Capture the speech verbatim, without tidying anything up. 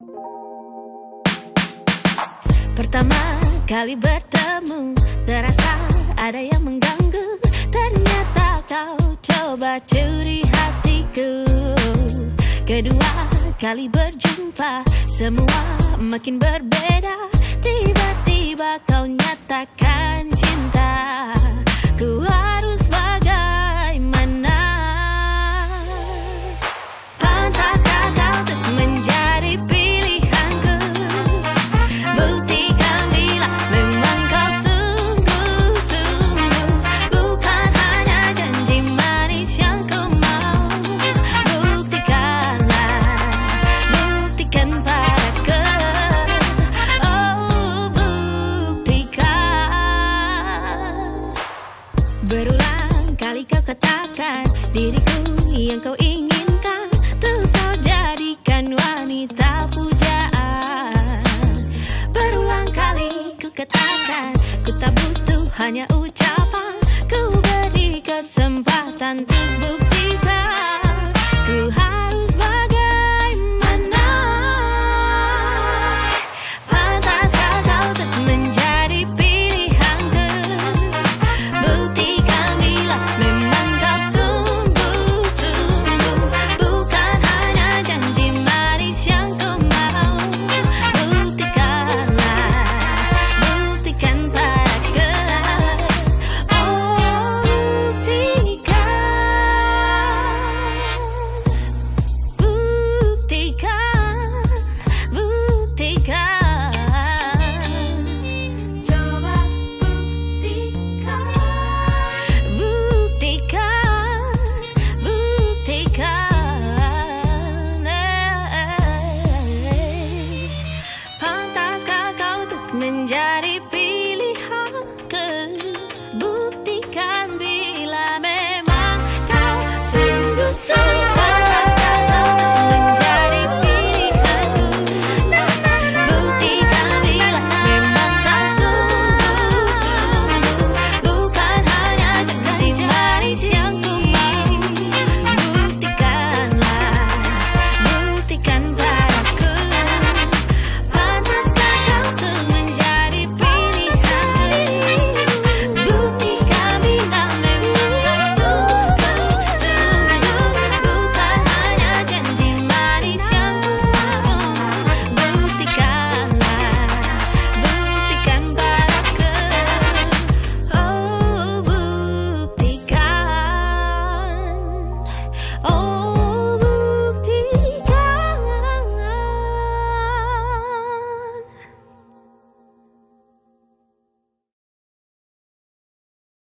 Pertama kali bertemu, terasa ada yang mengganggu. Ternyata kau coba curi hatiku. Kedua kali berjumpa, semua makin berbeda. Tiba-tiba kau nyatakan cinta. Ku harus bagaimana? Pantaskah kau untuk menjadi pilihanku? Buktikan bila memang kau sungguh-sungguh, bukan hanya janji manis yang ku mau. Buktikanlah, buktikan padaku. Oh, buktikan. Berulang kali kau katakan diriku yang kau inginkan, tuh kau jadikan wanita pujaan. Berulang kali ku katakan ku tak butuh hanya ujian.